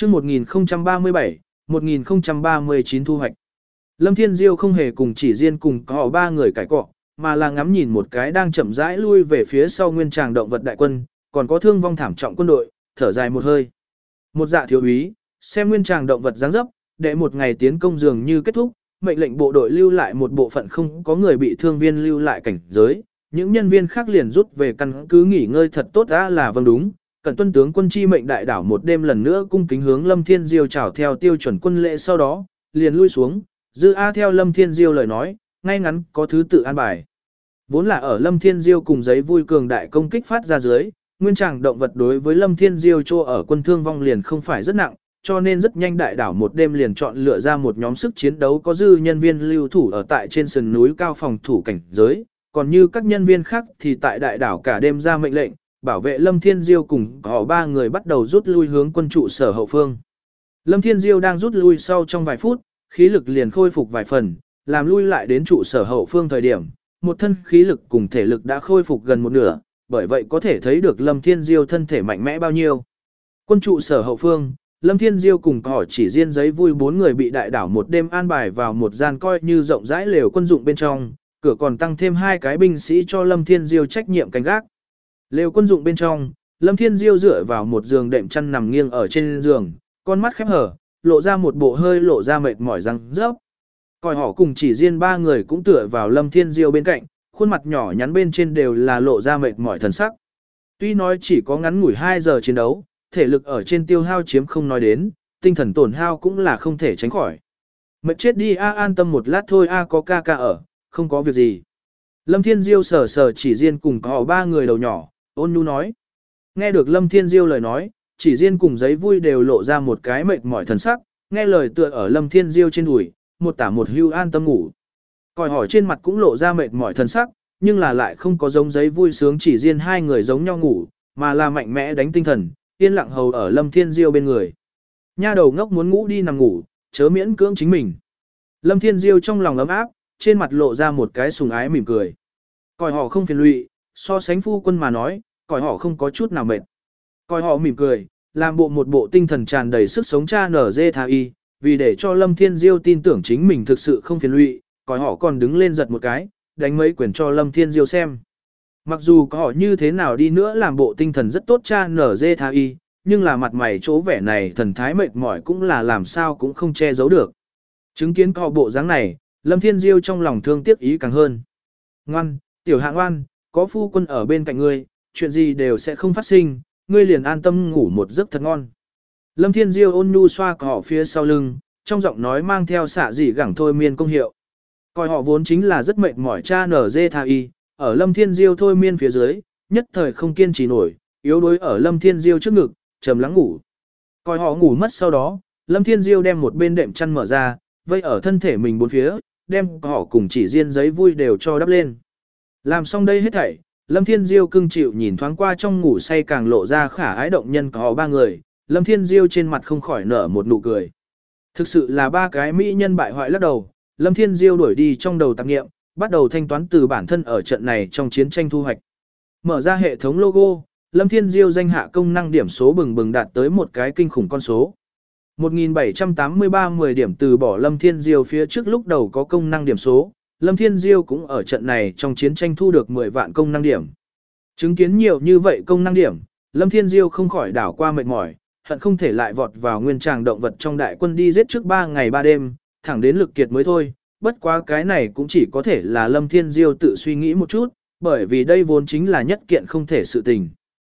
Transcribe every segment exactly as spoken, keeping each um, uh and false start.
Chương một nghìn không trăm ba mươi bảy, một nghìn không trăm ba mươi chín thu hoạch. Lâm Thiên Diêu không hề cùng Chỉ Diên cùng họ ba người cãi cọ, mà là ngắm nhìn một cái đang chậm rãi lui về phía sau nguyên tràng động vật đại quân, còn có thương vong thảm trọng quân đội, thở dài một hơi. Một dạ thiếu úy, xem nguyên tràng động vật dáng dấp, đệ một ngày tiến công dường như kết thúc, mệnh lệnh bộ đội lưu lại một bộ phận không có người bị thương viên lưu lại cảnh giới, những nhân viên khác liền rút về căn cứ nghỉ ngơi thật tốt đã là vâng đúng. Cẩn tuân tướng quân chi mệnh đại đảo một đêm lần nữa cung kính hướng Lâm Thiên Diêu chào theo tiêu chuẩn quân lễ, sau đó liền lui xuống. Dư A theo Lâm Thiên Diêu lời nói, ngay ngắn có thứ tự an bài. Vốn là ở Lâm Thiên Diêu cùng giấy vui cường đại công kích phát ra dưới, nguyên tràng động vật đối với Lâm Thiên Diêu cho ở quân thương vong liền không phải rất nặng, cho nên rất nhanh đại đảo một đêm liền chọn lựa ra một nhóm sức chiến đấu có dư nhân viên lưu thủ ở tại trên sườn núi cao phòng thủ cảnh giới, còn như các nhân viên khác thì tại đại đảo cả đêm ra mệnh lệnh, bảo vệ Lâm Thiên Diêu cùng họ ba người bắt đầu rút lui hướng quân trụ sở hậu phương. Lâm Thiên Diêu đang rút lui sau trong vài phút, khí lực liền khôi phục vài phần, làm lui lại đến trụ sở hậu phương thời điểm, một thân khí lực cùng thể lực đã khôi phục gần một nửa, bởi vậy có thể thấy được Lâm Thiên Diêu thân thể mạnh mẽ bao nhiêu. Quân trụ sở hậu phương, Lâm Thiên Diêu cùng họ Chỉ Diên giấy vui bốn người bị đại đảo một đêm an bài vào một gian coi như rộng rãi lều quân dụng bên trong, cửa còn tăng thêm hai cái binh sĩ cho Lâm Thiên Diêu trách nhiệm canh gác. Lều quân dụng bên trong, Lâm Thiên Diêu dựa vào một giường đệm chăn nằm nghiêng ở trên giường, con mắt khép hở, lộ ra một bộ hơi lộ ra mệt mỏi răng rớp. Còi họ cùng Chỉ Diên ba người cũng tựa vào Lâm Thiên Diêu bên cạnh, khuôn mặt nhỏ nhắn bên trên đều là lộ ra mệt mỏi thần sắc. Tuy nói chỉ có ngắn ngủi hai giờ chiến đấu, thể lực ở trên tiêu hao chiếm không nói đến, tinh thần tổn hao cũng là không thể tránh khỏi. Mệt chết đi a, an tâm một lát thôi a, có ca ca ở, không có việc gì. Lâm Thiên Diêu sờ sờ Chỉ Diên cùng họ ba người đầu nhỏ, ôn nhu nói. Nghe được Lâm Thiên Diêu lời nói, Chỉ Diên cùng giấy vui đều lộ ra một cái mệt mỏi thần sắc, nghe lời tựa ở Lâm Thiên Diêu trên đùi, một tả một hưu an tâm ngủ. Còi hỏi trên mặt cũng lộ ra mệt mỏi thần sắc, nhưng là lại không có giống giấy vui sướng Chỉ Diên hai người giống nhau ngủ, mà là mạnh mẽ đánh tinh thần, yên lặng hầu ở Lâm Thiên Diêu bên người. Nha đầu ngốc muốn ngủ đi nằm ngủ, chớ miễn cưỡng chính mình. Lâm Thiên Diêu trong lòng ấm áp, trên mặt lộ ra một cái sùng ái mỉm cười. Còi họ không phiền lụy, so sánh phu quân mà nói, còi họ không có chút nào mệt. Còi họ mỉm cười, làm bộ một bộ tinh thần tràn đầy sức sống cha nở dê tha y, vì để cho Lâm Thiên Diêu tin tưởng chính mình thực sự không phiền lụy, còi họ còn đứng lên giật một cái, đánh mấy quyền cho Lâm Thiên Diêu xem. Mặc dù có họ như thế nào đi nữa làm bộ tinh thần rất tốt cha nở dê tha y, nhưng là mặt mày chỗ vẻ này thần thái mệt mỏi cũng là làm sao cũng không che giấu được. Chứng kiến họ bộ dáng này, Lâm Thiên Diêu trong lòng thương tiếc ý càng hơn. Ngoan, tiểu hạ ngoan, có phu quân ở bên cạnh ngươi, chuyện gì đều sẽ không phát sinh, ngươi liền an tâm ngủ một giấc thật ngon. Lâm Thiên Diêu ôn nhu xoa cọ phía sau lưng, trong giọng nói mang theo xạ dị gẳng thôi miên công hiệu. Coi họ vốn chính là rất mệt mỏi cha nở dê tha y, ở Lâm Thiên Diêu thôi miên phía dưới, nhất thời không kiên trì nổi, yếu đuối ở Lâm Thiên Diêu trước ngực, trầm lắng ngủ. Coi họ ngủ mất sau đó, Lâm Thiên Diêu đem một bên đệm chăn mở ra, vây ở thân thể mình bốn phía, đem họ cùng Chỉ Diên giấy vui đều cho đắp lên. Làm xong đây hết thảy, Lâm Thiên Diêu cưng chịu nhìn thoáng qua trong ngủ say càng lộ ra khả ái động nhân của họ ba người, Lâm Thiên Diêu trên mặt không khỏi nở một nụ cười. Thực sự là ba cái mỹ nhân bại hoại lắc đầu, Lâm Thiên Diêu đuổi đi trong đầu tạp nghiệm, bắt đầu thanh toán từ bản thân ở trận này trong chiến tranh thu hoạch. Mở ra hệ thống logo, Lâm Thiên Diêu danh hạ công năng điểm số bừng bừng đạt tới một cái kinh khủng con số. một nghìn bảy trăm tám mươi ba mười điểm từ bỏ Lâm Thiên Diêu phía trước lúc đầu có công năng điểm số, Lâm Thiên Diêu cũng ở trận này trong chiến tranh thu được mười vạn công năng điểm. Chứng kiến nhiều như vậy công năng điểm, Lâm Thiên Diêu không khỏi đảo qua mệt mỏi, hận không thể lại vọt vào nguyên tràng động vật trong đại quân đi giết trước ba ngày ba đêm, thẳng đến lực kiệt mới thôi, bất quá cái này cũng chỉ có thể là Lâm Thiên Diêu tự suy nghĩ một chút, bởi vì đây vốn chính là nhất kiện không thể sự tình.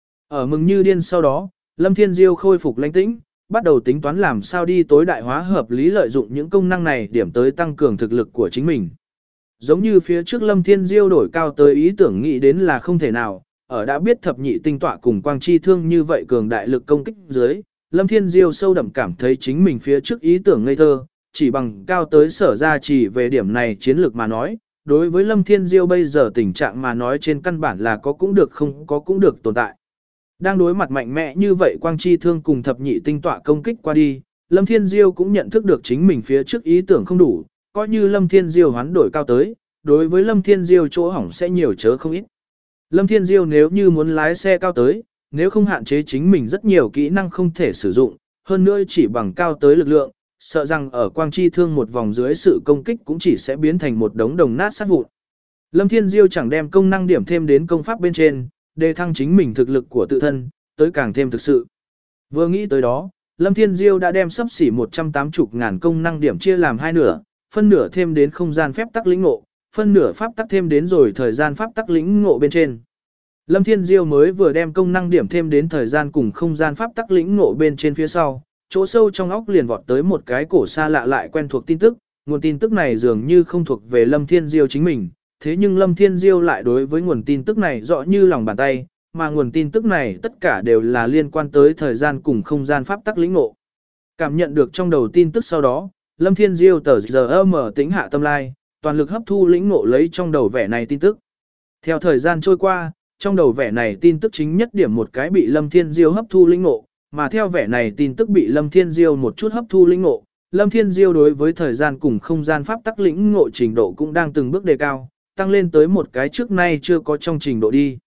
Ở mừng như điên sau đó, Lâm Thiên Diêu khôi phục lãnh tĩnh, bắt đầu tính toán làm sao đi tối đại hóa hợp lý lợi dụng những công năng này điểm tới tăng cường thực lực của chính mình. Giống như phía trước Lâm Thiên Diêu đổi cao tới ý tưởng nghĩ đến là không thể nào, ở đã biết thập nhị tinh tọa cùng quang chi thương như vậy cường đại lực công kích dưới, Lâm Thiên Diêu sâu đậm cảm thấy chính mình phía trước ý tưởng ngây thơ, chỉ bằng cao tới sở ra chỉ về điểm này chiến lược mà nói, đối với Lâm Thiên Diêu bây giờ tình trạng mà nói trên căn bản là có cũng được không có cũng được tồn tại. Đang đối mặt mạnh mẽ như vậy quang chi thương cùng thập nhị tinh tọa công kích qua đi, Lâm Thiên Diêu cũng nhận thức được chính mình phía trước ý tưởng không đủ, coi như Lâm Thiên Diêu hoán đổi cao tới, đối với Lâm Thiên Diêu chỗ hỏng sẽ nhiều chớ không ít. Lâm Thiên Diêu nếu như muốn lái xe cao tới, nếu không hạn chế chính mình rất nhiều kỹ năng không thể sử dụng, hơn nữa chỉ bằng cao tới lực lượng, sợ rằng ở quang chi thương một vòng dưới sự công kích cũng chỉ sẽ biến thành một đống đồng nát sát vụn. Lâm Thiên Diêu chẳng đem công năng điểm thêm đến công pháp bên trên, đề thăng chính mình thực lực của tự thân, tới càng thêm thực sự. Vừa nghĩ tới đó, Lâm Thiên Diêu đã đem sắp xỉ một trăm tám mươi ngàn công năng điểm chia làm hai nửa, phân nửa thêm đến không gian phép tắc lĩnh ngộ, phân nửa pháp tắc thêm đến rồi thời gian pháp tắc lĩnh ngộ bên trên. Lâm Thiên Diêu mới vừa đem công năng điểm thêm đến thời gian cùng không gian pháp tắc lĩnh ngộ bên trên phía sau, chỗ sâu trong óc liền vọt tới một cái cổ xa lạ lại quen thuộc tin tức, nguồn tin tức này dường như không thuộc về Lâm Thiên Diêu chính mình, thế nhưng Lâm Thiên Diêu lại đối với nguồn tin tức này rõ như lòng bàn tay, mà nguồn tin tức này tất cả đều là liên quan tới thời gian cùng không gian pháp tắc lĩnh ngộ. Cảm nhận được trong đầu tin tức sau đó, Lâm Thiên Diêu tờ giờ mở tính hạ tâm lai, toàn lực hấp thu lĩnh ngộ lấy trong đầu vẻ này tin tức. Theo thời gian trôi qua, trong đầu vẻ này tin tức chính nhất điểm một cái bị Lâm Thiên Diêu hấp thu lĩnh ngộ, mà theo vẻ này tin tức bị Lâm Thiên Diêu một chút hấp thu lĩnh ngộ, Lâm Thiên Diêu đối với thời gian cùng không gian pháp tắc lĩnh ngộ trình độ cũng đang từng bước đề cao, tăng lên tới một cái trước nay chưa có trong trình độ đi.